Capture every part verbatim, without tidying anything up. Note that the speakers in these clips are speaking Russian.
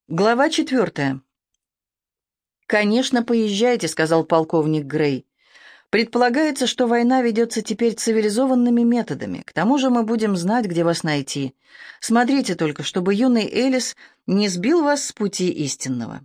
Глава четвертая. «Конечно, поезжайте», — сказал полковник Грей. «Предполагается, что война ведется теперь цивилизованными методами. К тому же мы будем знать, где вас найти. Смотрите только, чтобы юный Элис не сбил вас с пути истинного».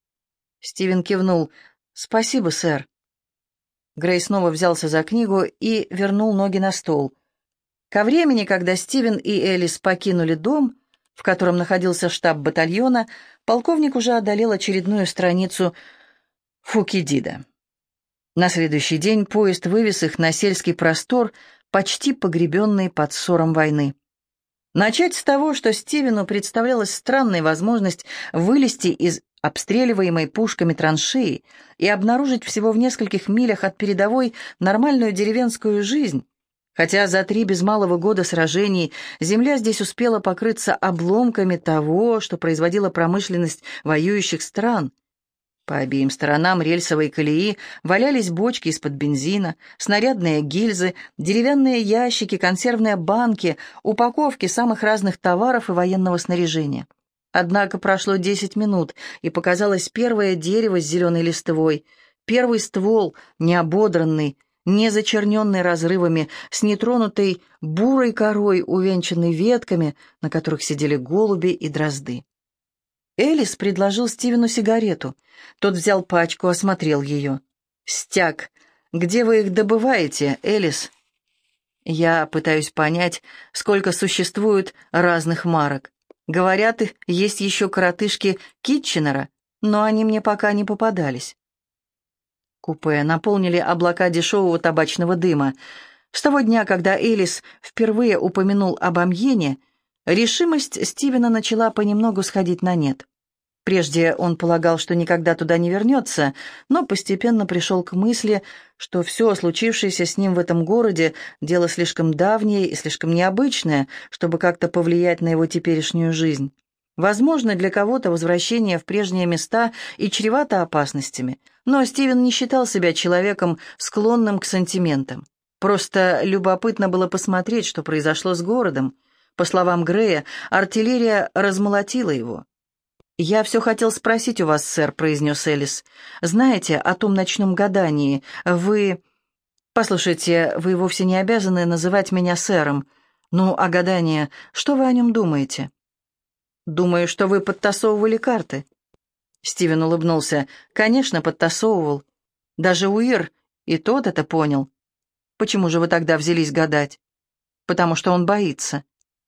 Стивен кивнул. «Спасибо, сэр». Грей снова взялся за книгу и вернул ноги на стол. Ко времени, когда Стивен и Элис покинули дом, в котором находился штаб батальона, полковник уже одолел очередную страницу Фукидида. На следующий день поезд вывез их на сельский простор, почти погребенный под ссором войны. Начать с того, что Стивену представлялась странной возможность вылезти из обстреливаемой пушками траншеи и обнаружить всего в нескольких милях от передовой нормальную деревенскую жизнь. Хотя за три без малого года сражений земля здесь успела покрыться обломками того, что производила промышленность воюющих стран. По обеим сторонам рельсовой колеи валялись бочки из-под бензина, снарядные гильзы, деревянные ящики, консервные банки, упаковки самых разных товаров и военного снаряжения. Однако прошло десять минут, и показалось первое дерево с зеленой листвой, первый ствол, неободранный, не зачерненный разрывами, с нетронутой бурой корой, увенчанной ветками, на которых сидели голуби и дрозды. Элис предложил Стивену сигарету. Тот взял пачку, осмотрел ее. «Стяг. Где вы их добываете, Элис?» «Я пытаюсь понять, сколько существует разных марок. Говорят, есть еще коротышки Китченера, но они мне пока не попадались». Купе наполнили облака дешевого табачного дыма. С того дня, когда Элис впервые упомянул об Амьене, решимость Стивена начала понемногу сходить на нет. Прежде он полагал, что никогда туда не вернется, но постепенно пришел к мысли, что все случившееся с ним в этом городе – дело слишком давнее и слишком необычное, чтобы как-то повлиять на его теперешнюю жизнь. Возможно, для кого-то возвращение в прежние места и чревато опасностями, но Стивен не считал себя человеком, склонным к сантиментам. Просто любопытно было посмотреть, что произошло с городом. По словам Грея, артиллерия размолотила его. «Я все хотел спросить у вас, сэр», — произнес Элис. «Знаете о том ночном гадании? Вы...» «Послушайте, вы вовсе не обязаны называть меня сэром. Ну, а гадание, что вы о нем думаете?» «Думаю, что вы подтасовывали карты». Стивен улыбнулся. «Конечно, подтасовывал. Даже Уир и тот это понял. Почему же вы тогда взялись гадать?» «Потому что он боится».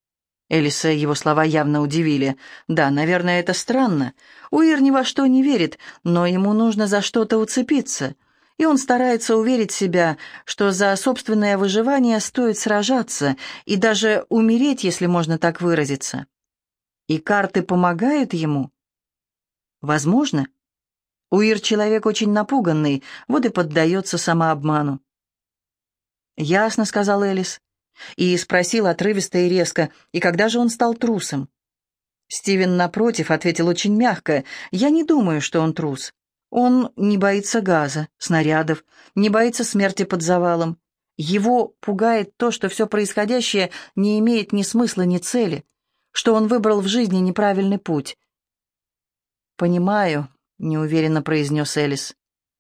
Элиса его слова явно удивили. «Да, наверное, это странно. Уир ни во что не верит, но ему нужно за что-то уцепиться, и он старается уверить себя, что за собственное выживание стоит сражаться и даже умереть, если можно так выразиться. И карты помогают ему? Возможно. Уир человек очень напуганный, вот и поддается самообману». «Ясно», — сказал Элис. И спросил отрывисто и резко, «И когда же он стал трусом?» Стивен, напротив, ответил очень мягко, «Я не думаю, что он трус. Он не боится газа, снарядов, не боится смерти под завалом. Его пугает то, что все происходящее не имеет ни смысла, ни цели, что он выбрал в жизни неправильный путь». «Понимаю», — неуверенно произнес Элис.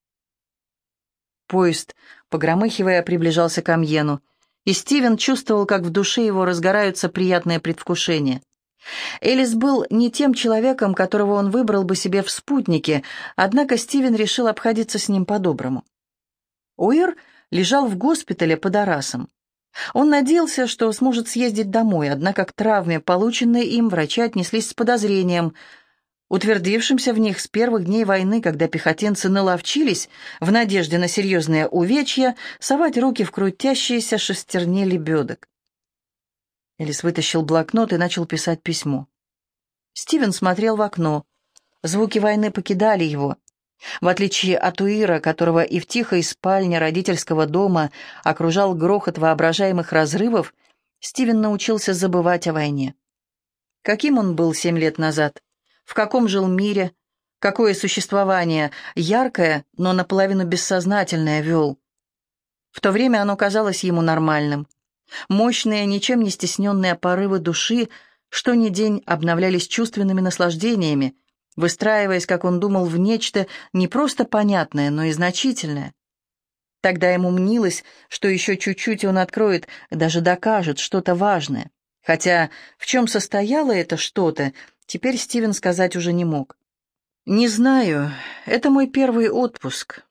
Поезд, погромыхивая, приближался к Амьену, и Стивен чувствовал, как в душе его разгораются приятные предвкушения. Элис был не тем человеком, которого он выбрал бы себе в спутнике, однако Стивен решил обходиться с ним по-доброму. Уир лежал в госпитале под Арасом. Он надеялся, что сможет съездить домой, однако к травме, полученной им, врачи отнеслись с подозрением, утвердившимся в них с первых дней войны, когда пехотинцы наловчились, в надежде на серьезные увечья, совать руки в крутящиеся шестерни лебедок. Элис вытащил блокнот и начал писать письмо. Стивен смотрел в окно. Звуки войны покидали его. В отличие от Уира, которого и в тихой спальне родительского дома окружал грохот воображаемых разрывов, Стивен научился забывать о войне. Каким он был семь лет назад? В каком жил мире? Какое существование, яркое, но наполовину бессознательное, вел? В то время оно казалось ему нормальным. Мощные, ничем не стесненные порывы души что ни день обновлялись чувственными наслаждениями, выстраиваясь, как он думал, в нечто не просто понятное, но и значительное. Тогда ему мнилось, что еще чуть-чуть и он откроет, даже докажет что-то важное. Хотя в чем состояло это что-то, теперь Стивен сказать уже не мог. «Не знаю, это мой первый отпуск.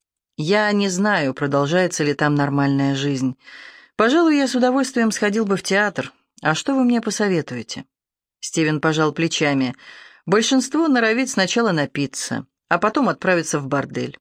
Я не знаю, продолжается ли там нормальная жизнь. Пожалуй, я с удовольствием сходил бы в театр. А что вы мне посоветуете?» Стивен пожал плечами. «Большинство норовит сначала напиться, а потом отправиться в бордель».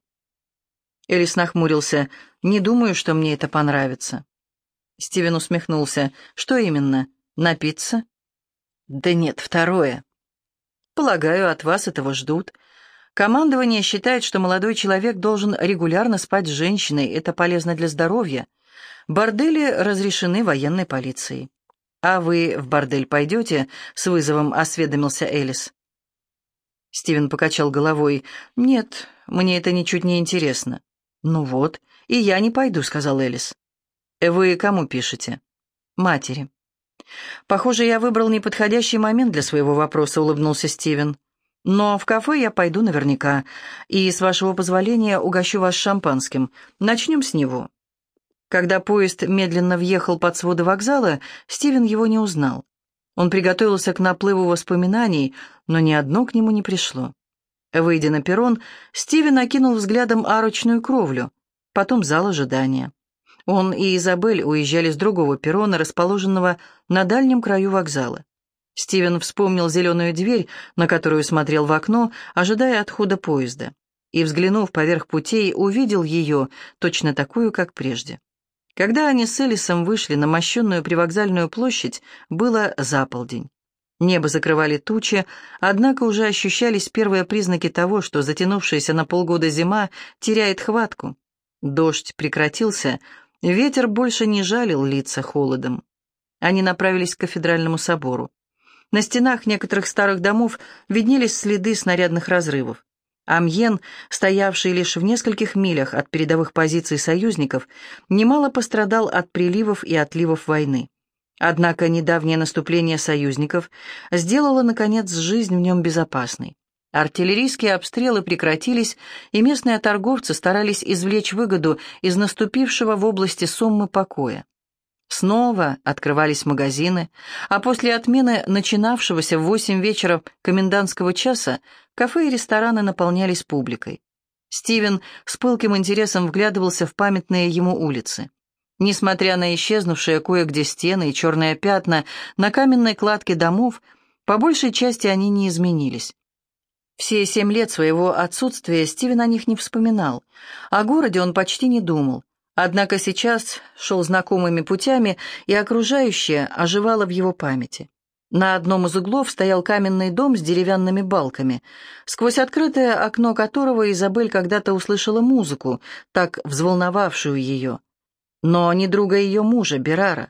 Элис нахмурился. «Не думаю, что мне это понравится». Стивен усмехнулся. «Что именно? Напиться?» «Да нет, второе. Полагаю, от вас этого ждут. Командование считает, что молодой человек должен регулярно спать с женщиной, это полезно для здоровья. Бордели разрешены военной полицией». «А вы в бордель пойдете?» — с вызовом осведомился Элис. Стивен покачал головой. «Нет, мне это ничуть не интересно». «Ну вот, и я не пойду», — сказал Элис. «Вы кому пишете?» «Матери». «Похоже, я выбрал неподходящий момент для своего вопроса», — улыбнулся Стивен. «Но в кафе я пойду наверняка, и, с вашего позволения, угощу вас шампанским. Начнем с него». Когда поезд медленно въехал под своды вокзала, Стивен его не узнал. Он приготовился к наплыву воспоминаний, но ни одно к нему не пришло. Выйдя на перрон, Стивен окинул взглядом арочную кровлю, потом зал ожидания. Он и Изабель уезжали с другого перрона, расположенного на дальнем краю вокзала. Стивен вспомнил зеленую дверь, на которую смотрел в окно, ожидая отхода поезда, и, взглянув поверх путей, увидел ее, точно такую, как прежде. Когда они с Элисом вышли на мощенную привокзальную площадь, было за полдень. Небо закрывали тучи, однако уже ощущались первые признаки того, что затянувшаяся на полгода зима теряет хватку. Дождь прекратился, ветер больше не жалил лица холодом. Они направились к кафедральному собору. На стенах некоторых старых домов виднелись следы снарядных разрывов. Амьен, стоявший лишь в нескольких милях от передовых позиций союзников, немало пострадал от приливов и отливов войны. Однако недавнее наступление союзников сделало, наконец, жизнь в нем безопасной. Артиллерийские обстрелы прекратились, и местные торговцы старались извлечь выгоду из наступившего в области Соммы покоя. Снова открывались магазины, а после отмены начинавшегося в восемь вечера комендантского часа кафе и рестораны наполнялись публикой. Стивен с пылким интересом вглядывался в памятные ему улицы. Несмотря на исчезнувшие кое-где стены и черные пятна на каменной кладке домов, по большей части они не изменились. Все семь лет своего отсутствия Стивен о них не вспоминал, о городе он почти не думал. Однако сейчас шел знакомыми путями, и окружающее оживало в его памяти. На одном из углов стоял каменный дом с деревянными балками, сквозь открытое окно которого Изабель когда-то услышала музыку, так взволновавшую ее. Но не друга ее мужа, Берара.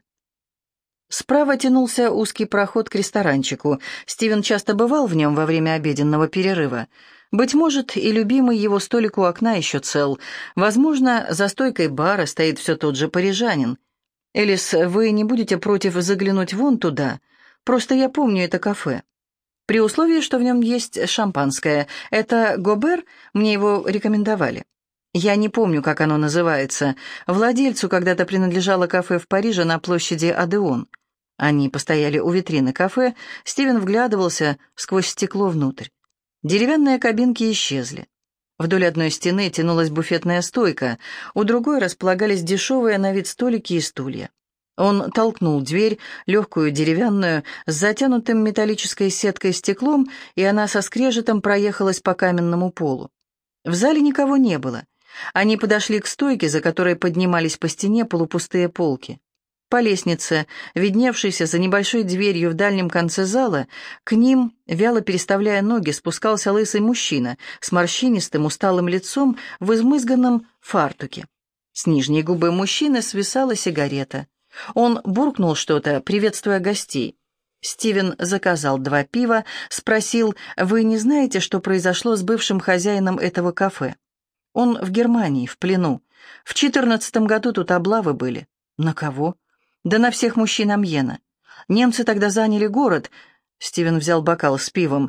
Справа тянулся узкий проход к ресторанчику. Стивен часто бывал в нем во время обеденного перерыва. Быть может, и любимый его столик у окна еще цел. Возможно, за стойкой бара стоит все тот же парижанин. «Элис, вы не будете против заглянуть вон туда? Просто я помню это кафе. При условии, что в нем есть шампанское. Это Гобер, мне его рекомендовали. Я не помню, как оно называется. Владельцу когда-то принадлежало кафе в Париже на площади Адеон». Они постояли у витрины кафе, Стивен вглядывался сквозь стекло внутрь. Деревянные кабинки исчезли. Вдоль одной стены тянулась буфетная стойка, у другой располагались дешевые на вид столики и стулья. Он толкнул дверь, легкую деревянную, с затянутым металлической сеткой стеклом, и она со скрежетом проехалась по каменному полу. В зале никого не было. Они подошли к стойке, за которой поднимались по стене полупустые полки. По лестнице, видневшейся за небольшой дверью в дальнем конце зала, к ним, вяло переставляя ноги, спускался лысый мужчина с морщинистым усталым лицом в измызганном фартуке. С нижней губы мужчины свисала сигарета. Он буркнул что-то, приветствуя гостей. Стивен заказал два пива, спросил: «Вы не знаете, что произошло с бывшим хозяином этого кафе?» «Он в Германии, в плену. В четырнадцатом году тут облавы были». «На кого?» «Да на всех мужчин Амьена. Немцы тогда заняли город». Стивен взял бокал с пивом.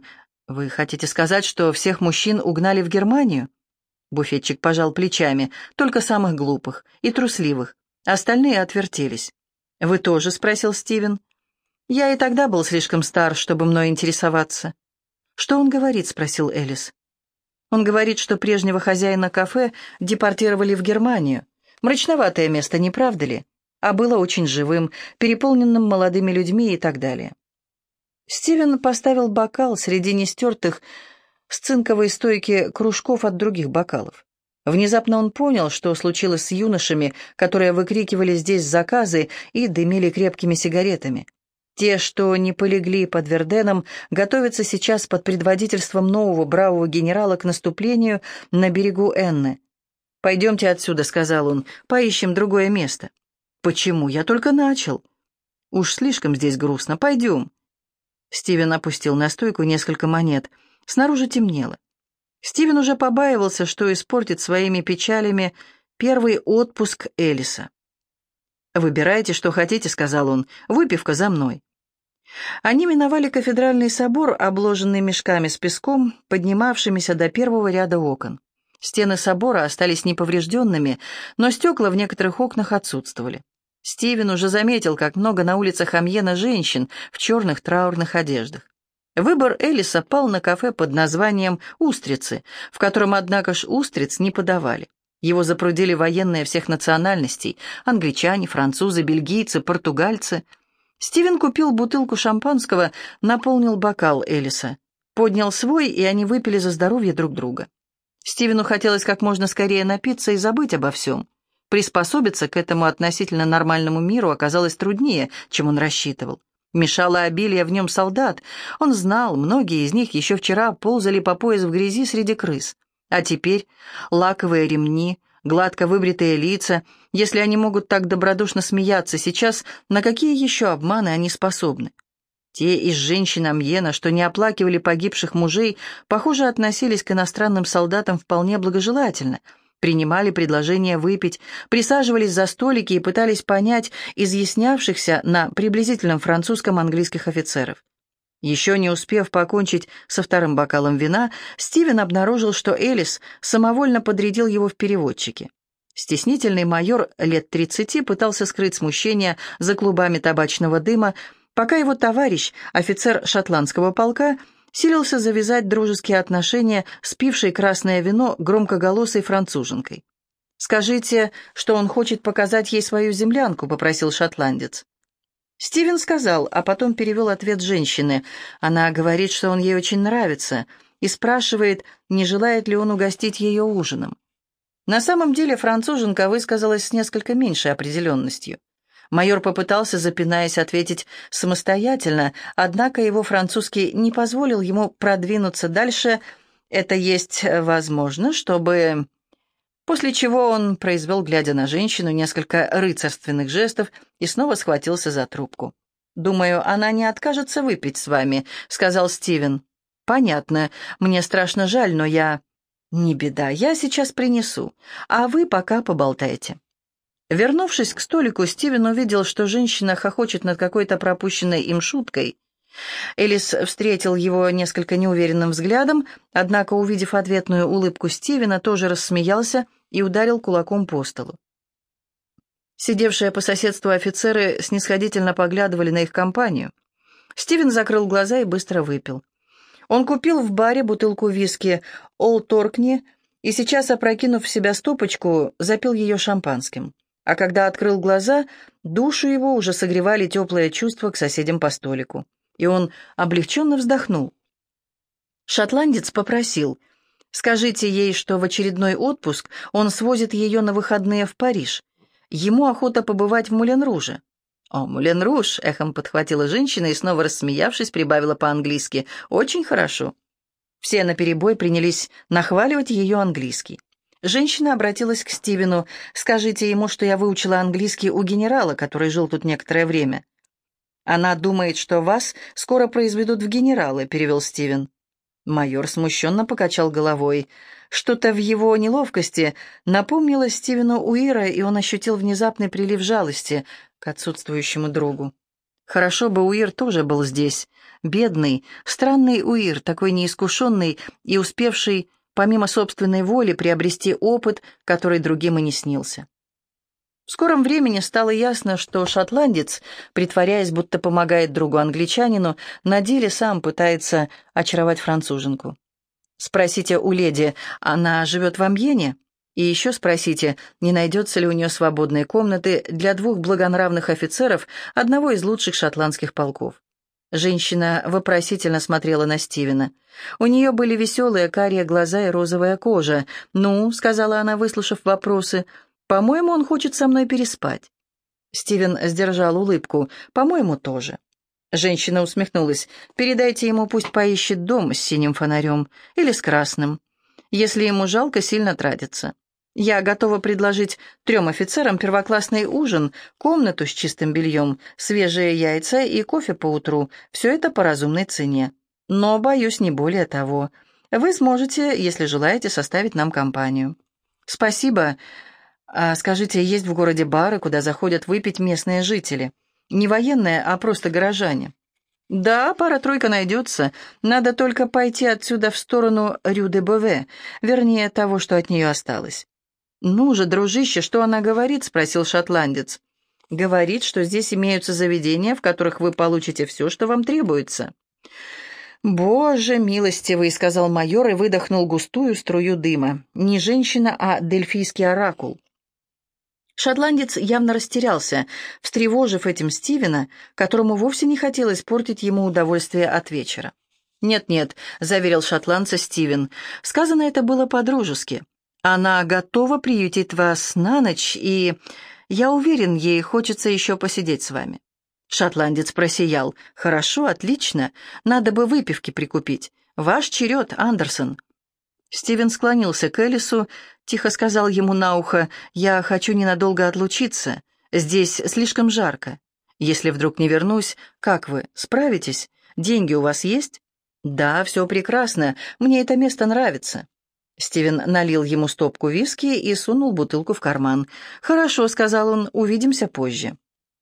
«Вы хотите сказать, что всех мужчин угнали в Германию?» Буфетчик пожал плечами. «Только самых глупых и трусливых. Остальные отвертелись». «Вы тоже?» — спросил Стивен. «Я и тогда был слишком стар, чтобы мной интересоваться». «Что он говорит?» — спросил Элис. «Он говорит, что прежнего хозяина кафе депортировали в Германию. Мрачноватое место, не правда ли? А было очень живым, переполненным молодыми людьми и так далее». Стивен поставил бокал среди нестертых с цинковой стойки кружков от других бокалов. Внезапно он понял, что случилось с юношами, которые выкрикивали здесь заказы и дымили крепкими сигаретами. Те, что не полегли под Верденом, готовятся сейчас под предводительством нового бравого генерала к наступлению на берегу Энны. «Пойдемте отсюда», — сказал он, — «поищем другое место». «Почему? Я только начал». «Уж слишком здесь грустно. Пойдем». Стивен опустил на стойку несколько монет. Снаружи темнело. Стивен уже побаивался, что испортит своими печалями первый отпуск Элиса. «Выбирайте, что хотите», — сказал он. «Выпивка за мной». Они миновали кафедральный собор, обложенный мешками с песком, поднимавшимися до первого ряда окон. Стены собора остались неповрежденными, но стекла в некоторых окнах отсутствовали. Стивен уже заметил, как много на улицах Амьена женщин в черных траурных одеждах. Выбор Элиса пал на кафе под названием «Устрицы», в котором, однако ж, устриц не подавали. Его запрудили военные всех национальностей – англичане, французы, бельгийцы, португальцы. Стивен купил бутылку шампанского, наполнил бокал Элиса, поднял свой, и они выпили за здоровье друг друга. Стивену хотелось как можно скорее напиться и забыть обо всем. Приспособиться к этому относительно нормальному миру оказалось труднее, чем он рассчитывал. Мешало обилие в нем солдат. Он знал, многие из них еще вчера ползали по пояс в грязи среди крыс. А теперь лаковые ремни, гладко выбритые лица, если они могут так добродушно смеяться сейчас, на какие еще обманы они способны? Те из женщин Амьена, что не оплакивали погибших мужей, похоже, относились к иностранным солдатам вполне благожелательно, принимали предложение выпить, присаживались за столики и пытались понять изъяснявшихся на приблизительном французском английских офицеров. Еще не успев покончить со вторым бокалом вина, Стивен обнаружил, что Элис самовольно подрядил его в переводчики. Стеснительный майор лет тридцати пытался скрыть смущение за клубами табачного дыма, пока его товарищ, офицер шотландского полка, силился завязать дружеские отношения с пившей красное вино громкоголосой француженкой. «Скажите, что он хочет показать ей свою землянку», — попросил шотландец. Стивен сказал, а потом перевел ответ женщины. Она говорит, что он ей очень нравится, и спрашивает, не желает ли он угостить ее ужином. На самом деле француженка высказалась с несколько меньшей определенностью. Майор попытался, запинаясь, ответить самостоятельно, однако его французский не позволил ему продвинуться дальше. «Это есть возможно, чтобы...» После чего он произвел, глядя на женщину, несколько рыцарственных жестов и снова схватился за трубку. «Думаю, она не откажется выпить с вами», — сказал Стивен. «Понятно. Мне страшно жаль, но я...» «Не беда, я сейчас принесу, а вы пока поболтайте». Вернувшись к столику, Стивен увидел, что женщина хохочет над какой-то пропущенной им шуткой. Элис встретил его несколько неуверенным взглядом, однако, увидев ответную улыбку Стивена, тоже рассмеялся и ударил кулаком по столу. Сидевшие по соседству офицеры снисходительно поглядывали на их компанию. Стивен закрыл глаза и быстро выпил. Он купил в баре бутылку виски «Олд Торкни» и сейчас, опрокинув в себя стопочку, запил ее шампанским. А когда открыл глаза, душу его уже согревали теплые чувства к соседям по столику. И он облегченно вздохнул. Шотландец попросил: «Скажите ей, что в очередной отпуск он свозит ее на выходные в Париж. Ему охота побывать в Мулен-Руже». «О, Мулен-Руж!» — эхом подхватила женщина и, снова рассмеявшись, прибавила по-английски: «Очень хорошо». Все наперебой принялись нахваливать ее английский. Женщина обратилась к Стивену: «Скажите ему, что я выучила английский у генерала, который жил тут некоторое время». «Она думает, что вас скоро произведут в генералы», — перевел Стивен. Майор смущенно покачал головой. Что-то в его неловкости напомнило Стивену Уира, и он ощутил внезапный прилив жалости к отсутствующему другу. Хорошо бы Уир тоже был здесь. бедный, странный Уир, такой неискушенный и успевший, помимо собственной воли, приобрести опыт, который другим и не снился. В скором времени стало ясно, что шотландец, притворяясь, будто помогает другу англичанину, на деле сам пытается очаровать француженку. Спросите у леди, она живет в Амьене? И еще спросите, не найдется ли у нее свободной комнаты для двух благонравных офицеров одного из лучших шотландских полков. Женщина вопросительно смотрела на Стивена. У нее были веселые карие глаза и розовая кожа. «Ну», — сказала она, выслушав вопросы, — «по-моему, он хочет со мной переспать». Стивен сдержал улыбку. «По-моему, тоже». Женщина усмехнулась. «Передайте ему, пусть поищет дом с синим фонарем или с красным, если ему жалко сильно тратиться. Я готова предложить трем офицерам первоклассный ужин, комнату с чистым бельем, свежие яйца и кофе по утру. Все это по разумной цене. Но, боюсь, не более того. Вы сможете, если желаете, составить нам компанию». «Спасибо. А скажите, есть в городе бары, куда заходят выпить местные жители? Не военные, а просто горожане?» «Да, пара-тройка найдется. Надо только пойти отсюда в сторону Рю-де-Бове, вернее, того, что от нее осталось». «Ну же, дружище, что она говорит?» — спросил шотландец. «Говорит, что здесь имеются заведения, в которых вы получите все, что вам требуется». «Боже милостивый», — сказал майор и выдохнул густую струю дыма. «Не женщина, а дельфийский оракул». Шотландец явно растерялся, встревожив этим Стивена, которому вовсе не хотелось портить ему удовольствие от вечера. «Нет-нет», — заверил шотландца Стивен, — «сказано это было по-дружески. Она готова приютить вас на ночь, и, я уверен, ей хочется еще посидеть с вами». Шотландец просиял. «Хорошо, отлично. Надо бы выпивки прикупить. Ваш черед, Андерсон». Стивен склонился к Элису, тихо сказал ему на ухо: «Я хочу ненадолго отлучиться. Здесь слишком жарко. Если вдруг не вернусь, как вы, справитесь? Деньги у вас есть?» «Да, все прекрасно. Мне это место нравится». Стивен налил ему стопку виски и сунул бутылку в карман. «Хорошо», — сказал он, — «увидимся позже».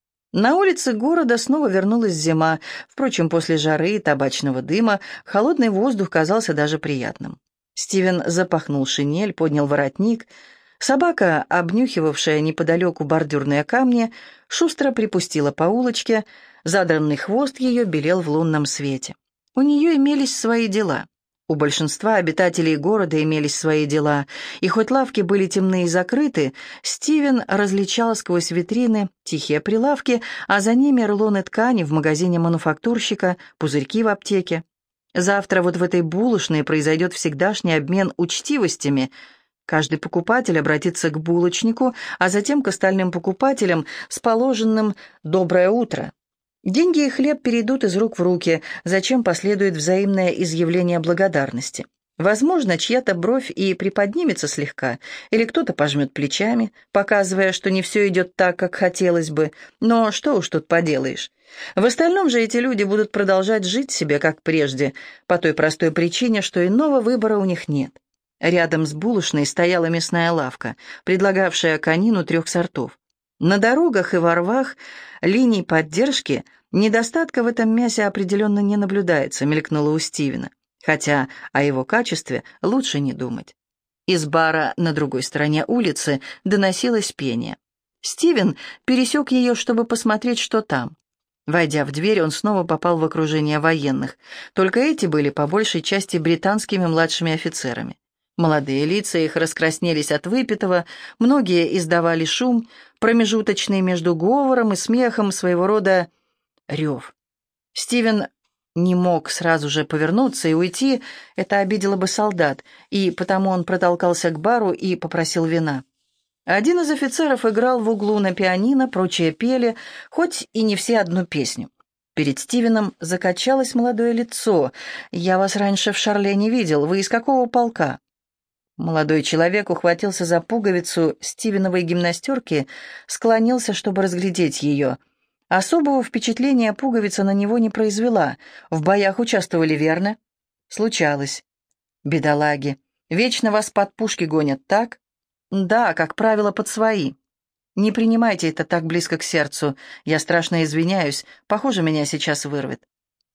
На улице города снова вернулась зима. Впрочем, после жары и табачного дыма холодный воздух казался даже приятным. Стивен запахнул шинель, поднял воротник. Собака, обнюхивавшая неподалеку бордюрные камни, шустро припустила по улочке. Задранный хвост ее белел в лунном свете. У нее имелись свои дела. У большинства обитателей города имелись свои дела, и хоть лавки были темны и закрыты, Стивен различал сквозь витрины тихие прилавки, а за ними рулоны ткани в магазине мануфактурщика, пузырьки в аптеке. Завтра вот в этой булочной произойдет всегдашний обмен учтивостями. Каждый покупатель обратится к булочнику, а затем к остальным покупателям с положенным «доброе утро». Деньги и хлеб перейдут из рук в руки, зачем последует взаимное изъявление благодарности. Возможно, чья-то бровь и приподнимется слегка, или кто-то пожмет плечами, показывая, что не все идет так, как хотелось бы, но что уж тут поделаешь. В остальном же эти люди будут продолжать жить себе, как прежде, по той простой причине, что иного выбора у них нет. Рядом с булочной стояла мясная лавка, предлагавшая конину трех сортов. На дорогах и во рвах линий поддержки недостатка в этом мясе определенно не наблюдается, мелькнуло у Стивена, хотя о его качестве лучше не думать. Из бара на другой стороне улицы доносилось пение. Стивен пересек ее, чтобы посмотреть, что там. Войдя в дверь, он снова попал в окружение военных, только эти были по большей части британскими младшими офицерами. Молодые лица их раскраснелись от выпитого, многие издавали шум, промежуточный между говором и смехом, своего рода рев. Стивен не мог сразу же повернуться и уйти, это обидело бы солдат, и потому он протолкался к бару и попросил вина. Один из офицеров играл в углу на пианино, прочие пели, хоть и не все одну песню. Перед Стивеном закачалось молодое лицо. «Я вас раньше в Шарле не видел. Вы из какого полка?» Молодой человек ухватился за пуговицу стивеновой гимнастерки, склонился, чтобы разглядеть ее. Особого впечатления пуговица на него не произвела. В боях участвовали, верно? Случалось. Бедолаги. Вечно вас под пушки гонят, так? Да, как правило, под свои. Не принимайте это так близко к сердцу. Я страшно извиняюсь. Похоже, меня сейчас вырвет.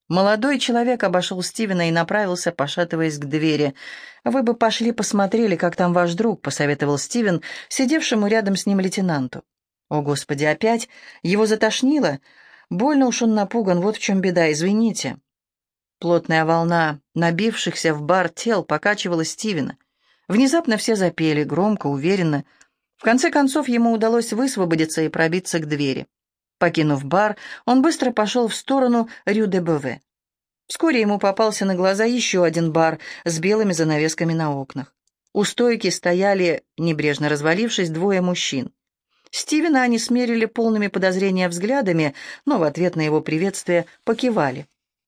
Молодой человек обошел Стивена и направился, пошатываясь к двери. «Вы бы пошли посмотрели, как там ваш друг», — посоветовал Стивен, сидевшему рядом с ним лейтенанту. «О, Господи, опять? Его затошнило? Больно уж он напуган, вот в чем беда, извините». Плотная волна набившихся в бар тел покачивала Стивена. Внезапно все запели, громко, уверенно. В конце концов ему удалось высвободиться и пробиться к двери. Покинув бар, он быстро пошел в сторону Рю-де-Бове. Вскоре ему попался на глаза еще один бар с белыми занавесками на окнах. У стойки стояли, небрежно развалившись, двое мужчин. Стивена они смерили полными подозрения взглядами, но в ответ на его приветствие покивали.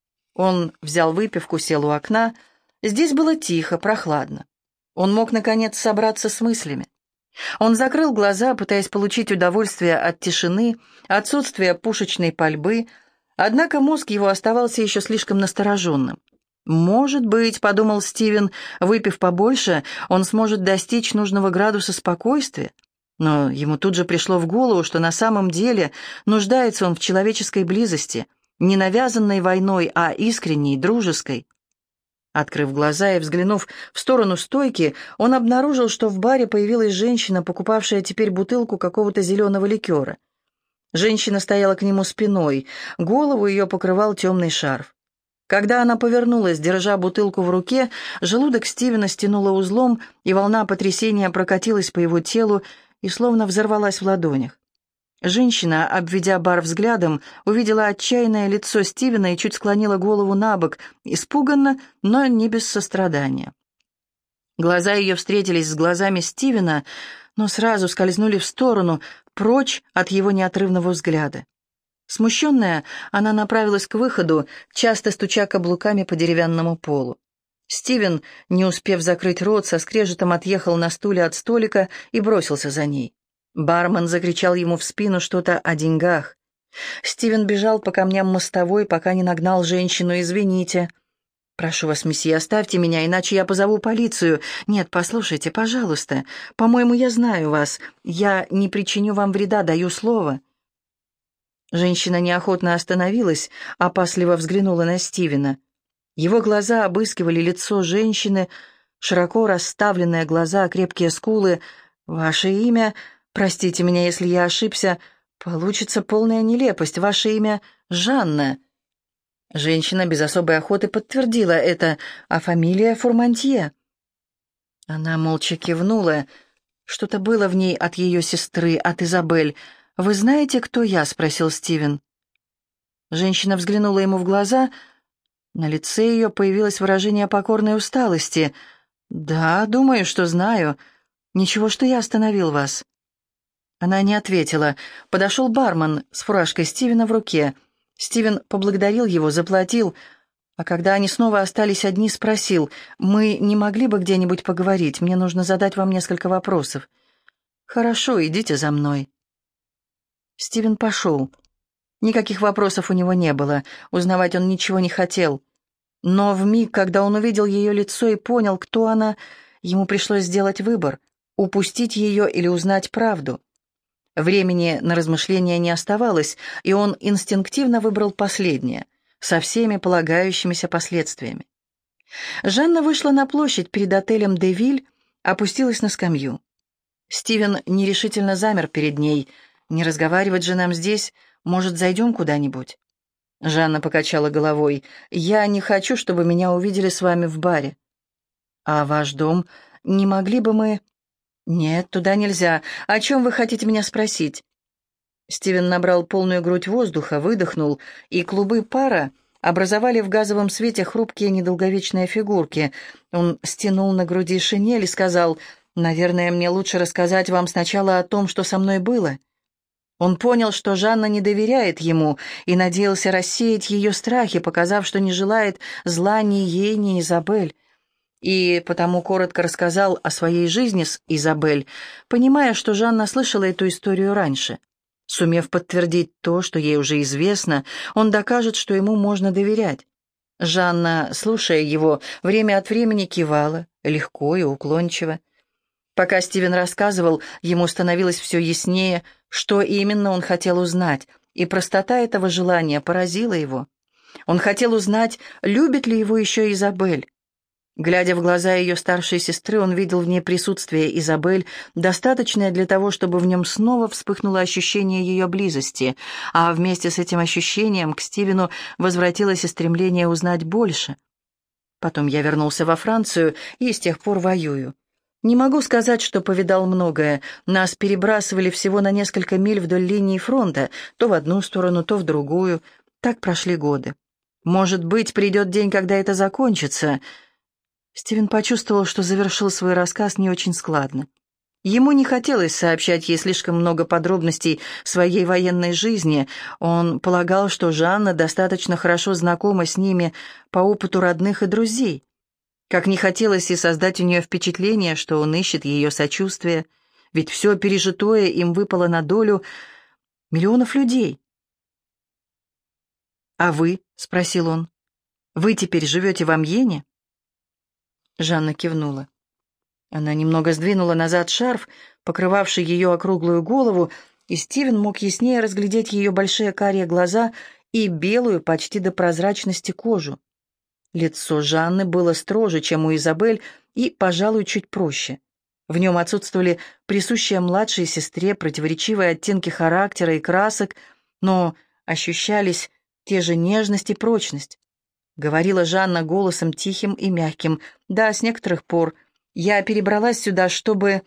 Он взял выпивку, сел у окна. Здесь было тихо, прохладно. Он мог, наконец, собраться с мыслями. Он закрыл глаза, пытаясь получить удовольствие от тишины, отсутствия пушечной пальбы, однако мозг его оставался еще слишком настороженным. «Может быть, — подумал Стивен, — выпив побольше, он сможет достичь нужного градуса спокойствия». Но ему тут же пришло в голову, что на самом деле нуждается он в человеческой близости, не навязанной войной, а искренней, дружеской. Открыв глаза и взглянув в сторону стойки, он обнаружил, что в баре появилась женщина, покупавшая теперь бутылку какого-то зеленого ликера. Женщина стояла к нему спиной, голову ее покрывал темный шарф. Когда она повернулась, держа бутылку в руке, желудок Стивена стянуло узлом, и волна потрясения прокатилась по его телу и словно взорвалась в ладонях. Женщина, обведя бар взглядом, увидела отчаянное лицо Стивена и чуть склонила голову на бок, испуганно, но не без сострадания. Глаза ее встретились с глазами Стивена, но сразу скользнули в сторону, прочь от его неотрывного взгляда. Смущенная, она направилась к выходу, часто стуча каблуками по деревянному полу. Стивен, не успев закрыть рот, со скрежетом отъехал на стуле от столика и бросился за ней. Бармен закричал ему в спину что-то о деньгах. Стивен бежал по камням мостовой, пока не нагнал женщину. «Извините». «Прошу вас, месье, оставьте меня, иначе я позову полицию». «Нет, послушайте, пожалуйста. По-моему, я знаю вас. Я не причиню вам вреда, даю слово». Женщина неохотно остановилась, опасливо взглянула на Стивена. Его глаза обыскивали лицо женщины, широко расставленные глаза, крепкие скулы. «Ваше имя...» «Простите меня, если я ошибся. Получится полная нелепость. Ваше имя Жанна». Женщина без особой охоты подтвердила это, а фамилия Фурмантье. Она молча кивнула. Что-то было в ней от ее сестры, от Изабель. «Вы знаете, кто я?» — спросил Стивен. Женщина взглянула ему в глаза. На лице ее появилось выражение покорной усталости. «Да, думаю, что знаю. Ничего, что я остановил вас». Она не ответила. Подошел бармен с фуражкой Стивена в руке. Стивен поблагодарил его, заплатил, а когда они снова остались одни, спросил: «Мы не могли бы где-нибудь поговорить? Мне нужно задать вам несколько вопросов». «Хорошо, идите за мной». Стивен пошел. Никаких вопросов у него не было, узнавать он ничего не хотел. Но в миг, когда он увидел ее лицо и понял, кто она, ему пришлось сделать выбор — упустить ее или узнать правду. Времени на размышления не оставалось, и он инстинктивно выбрал последнее, со всеми полагающимися последствиями. Жанна вышла на площадь перед отелем «Де Виль», опустилась на скамью. Стивен нерешительно замер перед ней. «Не разговаривать же нам здесь, может, зайдем куда-нибудь?» Жанна покачала головой. «Я не хочу, чтобы меня увидели с вами в баре». «А ваш дом? Не могли бы мы...» «Нет, туда нельзя. О чем вы хотите меня спросить?» Стивен набрал полную грудь воздуха, выдохнул, и клубы пара образовали в газовом свете хрупкие недолговечные фигурки. Он стянул на груди шинель и сказал: «Наверное, мне лучше рассказать вам сначала о том, что со мной было». Он понял, что Жанна не доверяет ему, и надеялся рассеять ее страхи, показав, что не желает зла ни ей, ни Изабель. И потому коротко рассказал о своей жизни с Изабель, понимая, что Жанна слышала эту историю раньше. Сумев подтвердить то, что ей уже известно, он докажет, что ему можно доверять. Жанна, слушая его, время от времени кивала, легко и уклончиво. Пока Стивен рассказывал, ему становилось все яснее, что именно он хотел узнать, и простота этого желания поразила его. Он хотел узнать, любит ли его еще Изабель. Глядя в глаза ее старшей сестры, он видел в ней присутствие Изабель, достаточное для того, чтобы в нем снова вспыхнуло ощущение ее близости, а вместе с этим ощущением к Стивену возвратилось и стремление узнать больше. Потом я вернулся во Францию и с тех пор воюю. Не могу сказать, что повидал многое. Нас перебрасывали всего на несколько миль вдоль линии фронта, то в одну сторону, то в другую. Так прошли годы. Может быть, придет день, когда это закончится. Стивен почувствовал, что завершил свой рассказ не очень складно. Ему не хотелось сообщать ей слишком много подробностей своей военной жизни. Он полагал, что Жанна достаточно хорошо знакома с ними по опыту родных и друзей. Как не хотелось и создать у нее впечатление, что он ищет ее сочувствие, ведь все пережитое им выпало на долю миллионов людей. «А вы?» — спросил он. «Вы теперь живете в Амьене?» Жанна кивнула. Она немного сдвинула назад шарф, покрывавший ее округлую голову, и Стивен мог яснее разглядеть ее большие карие глаза и белую, почти до прозрачности кожу. Лицо Жанны было строже, чем у Изабель, и, пожалуй, чуть проще. В нем отсутствовали присущие младшей сестре противоречивые оттенки характера и красок, но ощущались те же нежность и прочность. Говорила Жанна голосом тихим и мягким. «Да, с некоторых пор. Я перебралась сюда, чтобы...»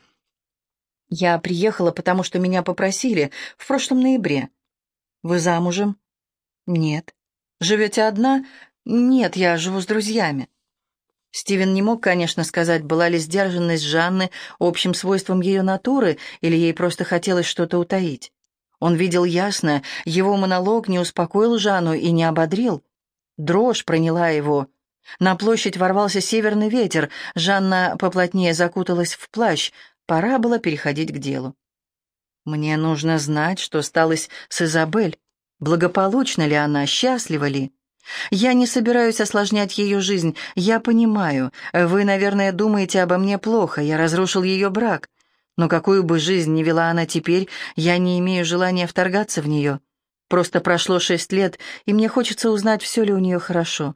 «Я приехала, потому что меня попросили в прошлом ноябре». «Вы замужем?» «Нет». «Живете одна?» «Нет, я живу с друзьями». Стивен не мог, конечно, сказать, была ли сдержанность Жанны общим свойством ее натуры, или ей просто хотелось что-то утаить. Он видел ясно, его монолог не успокоил Жанну и не ободрил. Дрожь проняла его. На площадь ворвался северный ветер. Жанна поплотнее закуталась в плащ. Пора было переходить к делу. «Мне нужно знать, что сталось с Изабель. Благополучна ли она, счастлива ли? Я не собираюсь осложнять ее жизнь. Я понимаю, вы, наверное, думаете обо мне плохо. Я разрушил ее брак. Но какую бы жизнь ни вела она теперь, я не имею желания вторгаться в нее. Просто прошло шесть лет, и мне хочется узнать, все ли у нее хорошо».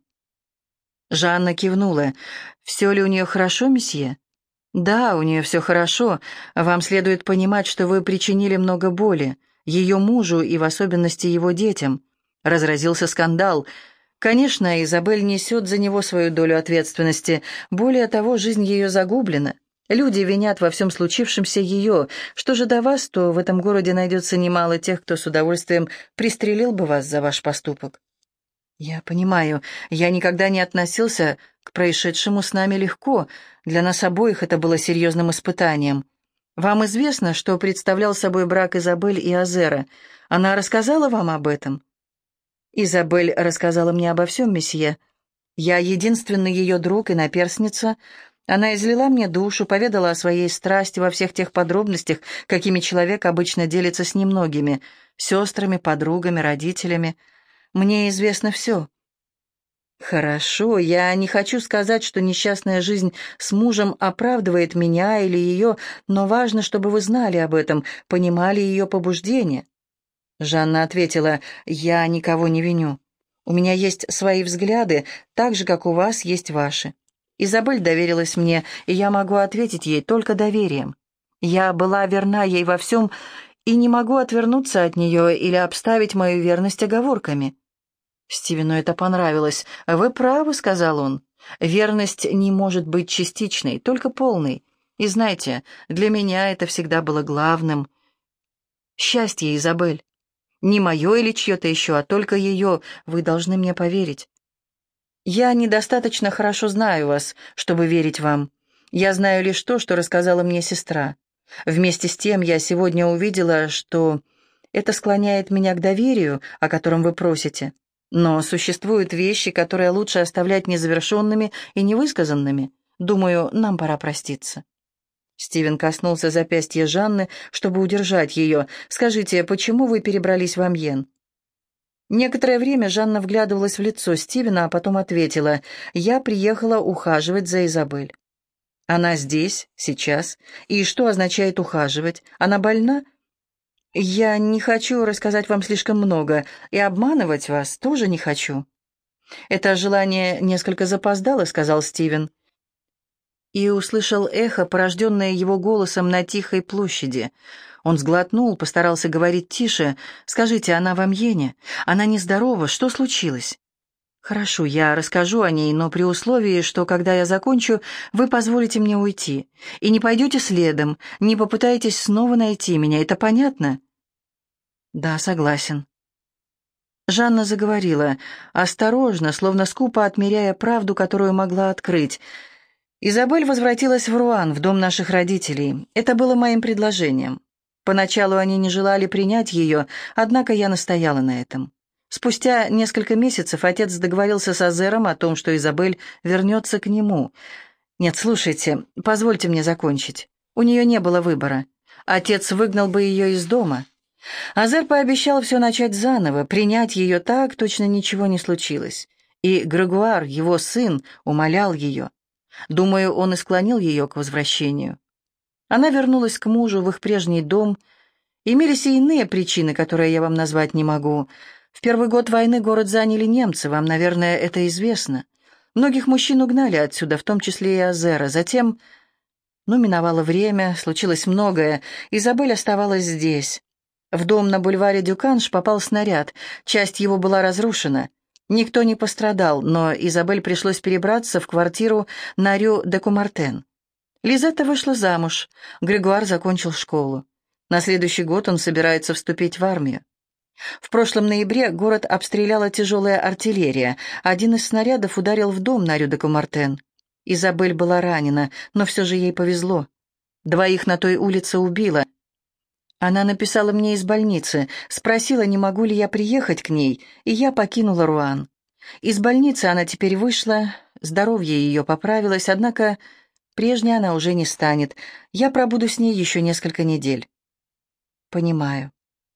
Жанна кивнула. «Все ли у нее хорошо, месье?» «Да, у нее все хорошо. Вам следует понимать, что вы причинили много боли. Ее мужу и в особенности его детям». Разразился скандал. Конечно, Изабель несет за него свою долю ответственности. Более того, жизнь ее загублена. Люди винят во всем случившемся ее. Что же до вас, то в этом городе найдется немало тех, кто с удовольствием пристрелил бы вас за ваш поступок. Я понимаю, я никогда не относился к происшедшему с нами легко. Для нас обоих это было серьезным испытанием. Вам известно, что представлял собой брак Изабель и Азера. Она рассказала вам об этом? Изабель рассказала мне обо всем, месье. Я единственный ее друг и наперсница. Она излила мне душу, поведала о своей страсти во всех тех подробностях, какими человек обычно делится с немногими, сестрами, подругами, родителями. Мне известно все. Хорошо, я не хочу сказать, что несчастная жизнь с мужем оправдывает меня или ее, но важно, чтобы вы знали об этом, понимали ее побуждение. Жанна ответила: «Я никого не виню. У меня есть свои взгляды, так же, как у вас есть ваши. Изабель доверилась мне, и я могу ответить ей только доверием. Я была верна ей во всем и не могу отвернуться от нее или обставить мою верность оговорками». Стивену это понравилось. «Вы правы», — сказал он. «Верность не может быть частичной, только полной. И знаете, для меня это всегда было главным. Счастье, Изабель. Не мое или чье-то еще, а только ее. Вы должны мне поверить. Я недостаточно хорошо знаю вас, чтобы верить вам. Я знаю лишь то, что рассказала мне сестра. Вместе с тем я сегодня увидела, что это склоняет меня к доверию, о котором вы просите. Но существуют вещи, которые лучше оставлять незавершенными и невысказанными. Думаю, нам пора проститься». Стивен коснулся запястья Жанны, чтобы удержать ее. «Скажите, почему вы перебрались в Амьен?» Некоторое время Жанна вглядывалась в лицо Стивена, а потом ответила: «Я приехала ухаживать за Изабель». «Она здесь, сейчас? И что означает ухаживать? Она больна?» «Я не хочу рассказать вам слишком много, и обманывать вас тоже не хочу». «Это желание несколько запоздало», — сказал Стивен. И услышал эхо, порожденное его голосом на тихой площади. Он сглотнул, постарался говорить тише. «Скажите, она в Амьене? Она нездорова? Что случилось?» «Хорошо, я расскажу о ней, но при условии, что, когда я закончу, вы позволите мне уйти. И не пойдете следом, не попытаетесь снова найти меня. Это понятно?» «Да, согласен». Жанна заговорила, осторожно, словно скупо отмеряя правду, которую могла открыть. «Изабель возвратилась в Руан, в дом наших родителей. Это было моим предложением. Поначалу они не желали принять ее, однако я настояла на этом. Спустя несколько месяцев отец договорился с Азером о том, что Изабель вернется к нему. Нет, слушайте, позвольте мне закончить. У нее не было выбора. Отец выгнал бы ее из дома. Азер пообещал все начать заново, принять ее так, точно ничего не случилось. И Грегуар, его сын, умолял ее. Думаю, он и склонил ее к возвращению. Она вернулась к мужу в их прежний дом. Имелись и иные причины, которые я вам назвать не могу. В первый год войны город заняли немцы, вам, наверное, это известно. Многих мужчин угнали отсюда, в том числе и Азера. Затем, ну, миновало время, случилось многое. Изабель оставалась здесь. В дом на бульваре Дюканш попал снаряд, часть его была разрушена. Никто не пострадал, но Изабель пришлось перебраться в квартиру на Рю де Кумартен. Лизетта вышла замуж, Грегуар закончил школу. На следующий год он собирается вступить в армию. В прошлом ноябре город обстреляла тяжелая артиллерия. Один из снарядов ударил в дом на Рю де Кумартен. Изабель была ранена, но все же ей повезло. Двоих на той улице убило. Она написала мне из больницы, спросила, не могу ли я приехать к ней, и я покинула Руан. Из больницы она теперь вышла, здоровье ее поправилось, однако прежней она уже не станет. Я пробуду с ней еще несколько недель. Понимаю.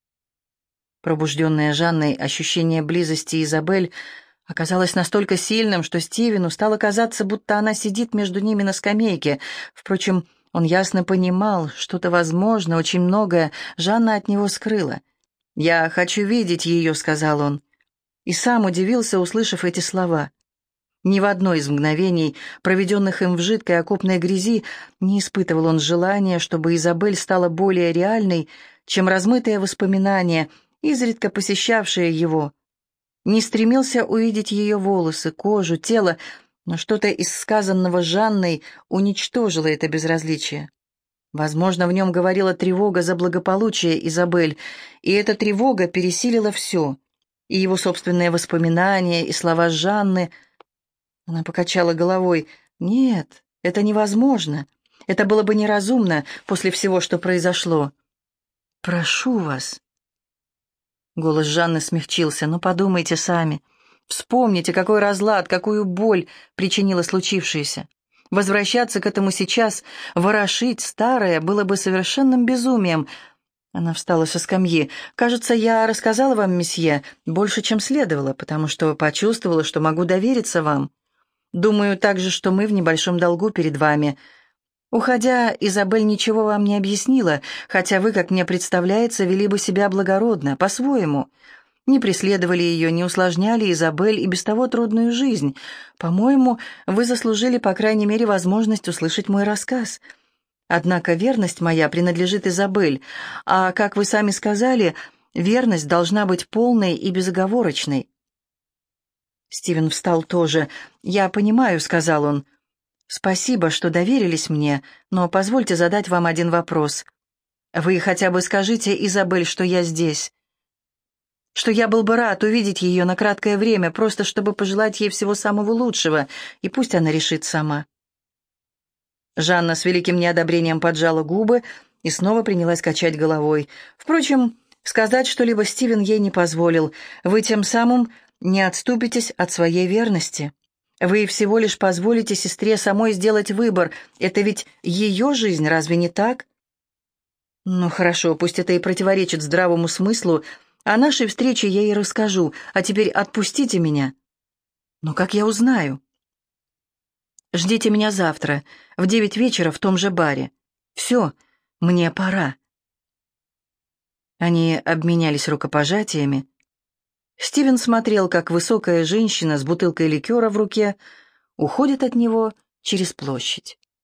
Пробужденное Жанной ощущение близости Изабель оказалось настолько сильным, что Стивену стало казаться, будто она сидит между ними на скамейке. Впрочем, он ясно понимал, что-то возможно, очень многое Жанна от него скрыла. «Я хочу видеть ее», — сказал он. И сам удивился, услышав эти слова. Ни в одно из мгновений, проведенных им в жидкой окопной грязи, не испытывал он желания, чтобы Изабель стала более реальной, чем размытые воспоминания, изредка посещавшие его. Не стремился увидеть ее волосы, кожу, тело, но что-то из сказанного Жанной уничтожило это безразличие. Возможно, в нем говорила тревога за благополучие Изабель, и эта тревога пересилила все, и его собственные воспоминания, и слова Жанны. Она покачала головой. «Нет, это невозможно. Это было бы неразумно после всего, что произошло. Прошу вас». Голос Жанны смягчился. «Ну, подумайте сами. Вспомните, какой разлад, какую боль причинило случившееся. Возвращаться к этому сейчас, ворошить старое, было бы совершенным безумием». Она встала со скамьи. «Кажется, я рассказала вам, месье, больше, чем следовало, потому что почувствовала, что могу довериться вам. Думаю также, что мы в небольшом долгу перед вами. Уходя, Изабель ничего вам не объяснила, хотя вы, как мне представляется, вели бы себя благородно, по-своему. Не преследовали ее, не усложняли Изабель и без того трудную жизнь. По-моему, вы заслужили, по крайней мере, возможность услышать мой рассказ. Однако верность моя принадлежит Изабель, а, как вы сами сказали, верность должна быть полной и безоговорочной». Стивен встал тоже. «Я понимаю», — сказал он. «Спасибо, что доверились мне, но позвольте задать вам один вопрос. Вы хотя бы скажите, Изабель, что я здесь, что я был бы рад увидеть ее на краткое время, просто чтобы пожелать ей всего самого лучшего, и пусть она решит сама». Жанна с великим неодобрением поджала губы и снова принялась качать головой. Впрочем, сказать что-либо Стивен ей не позволил. «Вы тем самым не отступитесь от своей верности. Вы всего лишь позволите сестре самой сделать выбор. Это ведь ее жизнь, разве не так?» «Ну хорошо, пусть это и противоречит здравому смыслу. О нашей встрече я ей расскажу, а теперь отпустите меня». «Но как я узнаю?» «Ждите меня завтра, в девять вечера в том же баре. Все, мне пора». Они обменялись рукопожатиями. Стивен смотрел, как высокая женщина с бутылкой ликера в руке уходит от него через площадь.